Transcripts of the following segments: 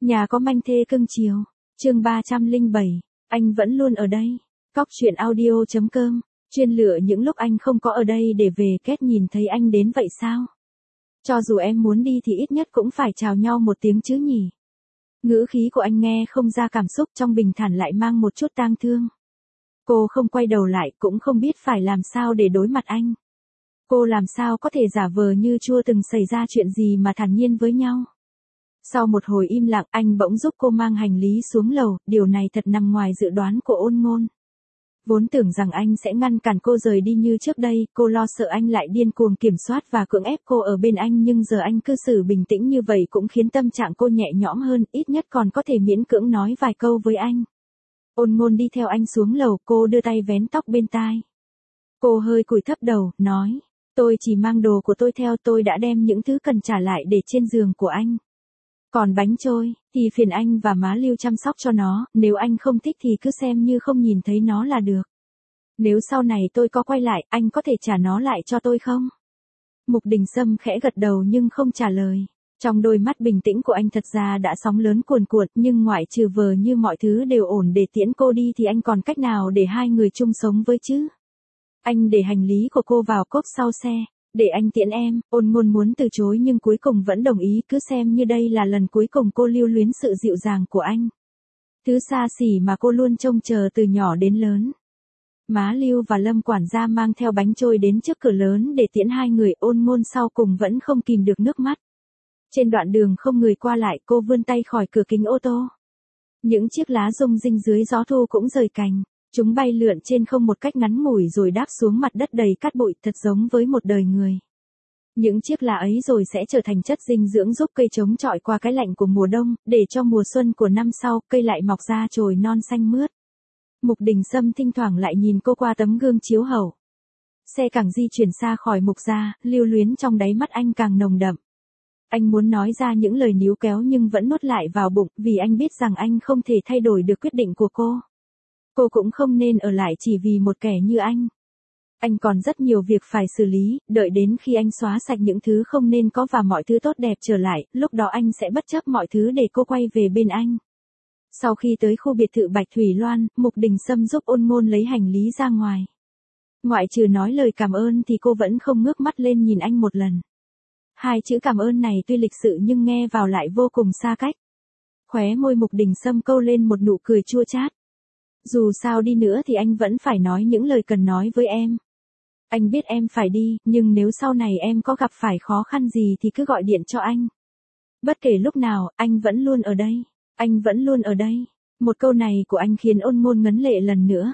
Nhà có manh thê cưng chiều. Chương 307. Anh vẫn luôn ở đây. Cóc truyện audio.com. Chuyên lựa những lúc anh không có ở đây để về kết nhìn thấy anh đến vậy sao? Cho dù em muốn đi thì ít nhất cũng phải chào nhau một tiếng chứ nhỉ? Ngữ khí của anh nghe không ra cảm xúc, trong bình thản lại mang một chút tang thương. Cô không quay đầu lại, cũng không biết phải làm sao để đối mặt anh. Cô làm sao có thể giả vờ như chưa từng xảy ra chuyện gì mà thản nhiên với nhau. Sau một hồi im lặng, anh bỗng giúp cô mang hành lý xuống lầu, điều này thật nằm ngoài dự đoán của Ôn Ngôn. Vốn tưởng rằng anh sẽ ngăn cản cô rời đi như trước đây, cô lo sợ anh lại điên cuồng kiểm soát và cưỡng ép cô ở bên anh, nhưng giờ anh cư xử bình tĩnh như vậy cũng khiến tâm trạng cô nhẹ nhõm hơn, ít nhất còn có thể miễn cưỡng nói vài câu với anh. Ôn Ngôn đi theo anh xuống lầu, cô đưa tay vén tóc bên tai. Cô hơi cúi thấp đầu, nói, tôi chỉ mang đồ của tôi theo, tôi đã đem những thứ cần trả lại để trên giường của anh. Còn bánh trôi, thì phiền anh và má Lưu chăm sóc cho nó, nếu anh không thích thì cứ xem như không nhìn thấy nó là được. Nếu sau này tôi có quay lại, anh có thể trả nó lại cho tôi không? Mục Đình Sâm khẽ gật đầu nhưng không trả lời. Trong đôi mắt bình tĩnh của anh thật ra đã sóng lớn cuồn cuộn, nhưng ngoại trừ vờ như mọi thứ đều ổn để tiễn cô đi thì anh còn cách nào để hai người chung sống với chứ? Anh để hành lý của cô vào cốp sau xe. Để anh tiễn em. Ôn Ngôn muốn từ chối nhưng cuối cùng vẫn đồng ý, cứ xem như đây là lần cuối cùng cô lưu luyến sự dịu dàng của anh. Thứ xa xỉ mà cô luôn trông chờ từ nhỏ đến lớn. Má Lưu và Lâm quản gia mang theo bánh trôi đến trước cửa lớn để tiễn hai người, Ôn Ngôn sau cùng vẫn không kìm được nước mắt. Trên đoạn đường không người qua lại, cô vươn tay khỏi cửa kính ô tô. Những chiếc lá rung rinh dưới gió thu cũng rời cành. Chúng bay lượn trên không một cách ngắn ngủi rồi đáp xuống mặt đất đầy cát bụi, thật giống với một đời người. Những chiếc lá ấy rồi sẽ trở thành chất dinh dưỡng giúp cây chống chọi qua cái lạnh của mùa đông, để cho mùa xuân của năm sau, cây lại mọc ra chồi non xanh mướt. Mục Đình Sâm thỉnh thoảng lại nhìn cô qua tấm gương chiếu hậu. Xe càng di chuyển xa khỏi Mục gia, lưu luyến trong đáy mắt anh càng nồng đậm. Anh muốn nói ra những lời níu kéo nhưng vẫn nuốt lại vào bụng, vì anh biết rằng anh không thể thay đổi được quyết định của cô. Cô cũng không nên ở lại chỉ vì một kẻ như anh. Anh còn rất nhiều việc phải xử lý, đợi đến khi anh xóa sạch những thứ không nên có và mọi thứ tốt đẹp trở lại, lúc đó anh sẽ bất chấp mọi thứ để cô quay về bên anh. Sau khi tới khu biệt thự Bạch Thủy Loan, Mục Đình Sâm giúp Ôn Ngôn lấy hành lý ra ngoài. Ngoại trừ nói lời cảm ơn thì cô vẫn không ngước mắt lên nhìn anh một lần. Hai chữ cảm ơn này tuy lịch sự nhưng nghe vào lại vô cùng xa cách. Khóe môi Mục Đình Sâm câu lên một nụ cười chua chát. Dù sao đi nữa thì anh vẫn phải nói những lời cần nói với em. Anh biết em phải đi, nhưng nếu sau này em có gặp phải khó khăn gì thì cứ gọi điện cho anh. Bất kể lúc nào, anh vẫn luôn ở đây. Anh vẫn luôn ở đây. Một câu này của anh khiến Ôn Ngôn ngấn lệ lần nữa.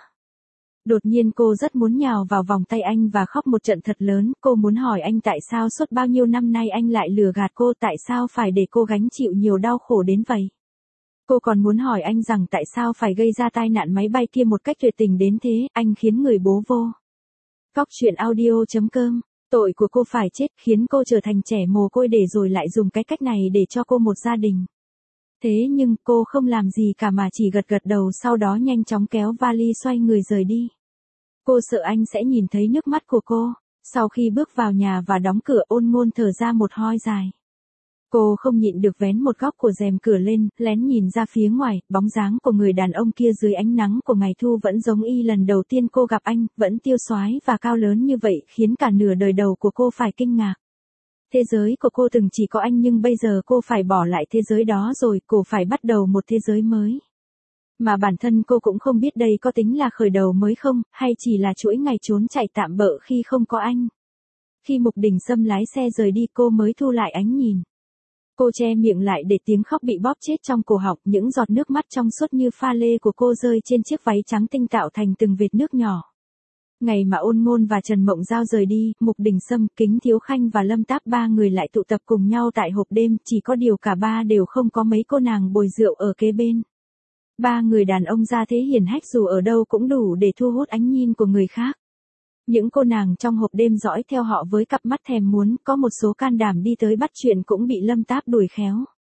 Đột nhiên cô rất muốn nhào vào vòng tay anh và khóc một trận thật lớn, cô muốn hỏi anh tại sao suốt bao nhiêu năm nay anh lại lừa gạt cô, tại sao phải để cô gánh chịu nhiều đau khổ đến vậy. Cô còn muốn hỏi anh rằng tại sao phải gây ra tai nạn máy bay kia một cách tuyệt tình đến thế, anh khiến người bố vô. Cóc truyện audio.com. Tội của cô phải chết, khiến cô trở thành trẻ mồ côi để rồi lại dùng cái cách này để cho cô một gia đình. Thế nhưng cô không làm gì cả mà chỉ gật gật đầu, sau đó nhanh chóng kéo vali xoay người rời đi. Cô sợ anh sẽ nhìn thấy nước mắt của cô. Sau khi bước vào nhà và đóng cửa, Ôn Ngôn thở ra một hơi dài. Cô không nhịn được vén một góc của rèm cửa lên, lén nhìn ra phía ngoài, bóng dáng của người đàn ông kia dưới ánh nắng của ngày thu vẫn giống y lần đầu tiên cô gặp anh, vẫn tiêu xoái và cao lớn như vậy, khiến cả nửa đời đầu của cô phải kinh ngạc. Thế giới của cô từng chỉ có anh nhưng bây giờ cô phải bỏ lại thế giới đó rồi, cô phải bắt đầu một thế giới mới. Mà bản thân cô cũng không biết đây có tính là khởi đầu mới không, hay chỉ là chuỗi ngày trốn chạy tạm bợ khi không có anh. Khi Mục Đình Sâm lái xe rời đi cô mới thu lại ánh nhìn. Cô che miệng lại để tiếng khóc bị bóp chết trong cổ họng, những giọt nước mắt trong suốt như pha lê của cô rơi trên chiếc váy trắng tinh tạo thành từng vệt nước nhỏ. Ngày mà Ôn Ngôn và Trần Mộng Giao rời đi, Mục Đình Sâm, Kính Thiếu Khanh và Lâm Táp ba người lại tụ tập cùng nhau tại hộp đêm, chỉ có điều cả ba đều không có mấy cô nàng bồi rượu ở kế bên. Ba người đàn ông gia thế hiển hách dù ở đâu cũng đủ để thu hút ánh nhìn của người khác. Những cô nàng trong hộp đêm dõi theo họ với cặp mắt thèm muốn, có một số can đảm đi tới bắt chuyện cũng bị Lâm Táp đuổi khéo.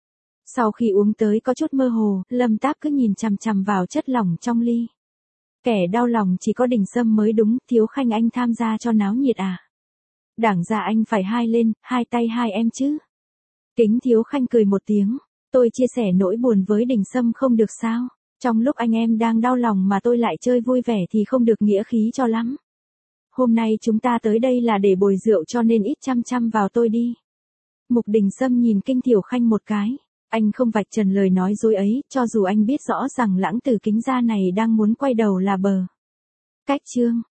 Sau khi uống tới có chút mơ hồ, Lâm Táp cứ nhìn chằm chằm vào chất lỏng trong ly. Kẻ đau lòng chỉ có Đình Sâm mới đúng, Thiếu Khanh anh tham gia cho náo nhiệt à? Đảng ra anh phải hai lên, hai tay hai em chứ. Kính Thiếu Khanh cười một tiếng. Tôi chia sẻ nỗi buồn với Đình Sâm không được sao? Trong lúc anh em đang đau lòng mà tôi lại chơi vui vẻ thì không được nghĩa khí cho lắm. Hôm nay chúng ta tới đây là để bồi rượu cho nên ít chăm chăm vào tôi đi. Mục Đình Sâm nhìn Kinh Thiểu Khanh một cái. Anh không vạch trần lời nói dối ấy, cho dù anh biết rõ rằng Lãng Tử Kính Gia này đang muốn quay đầu là bờ. Cách chương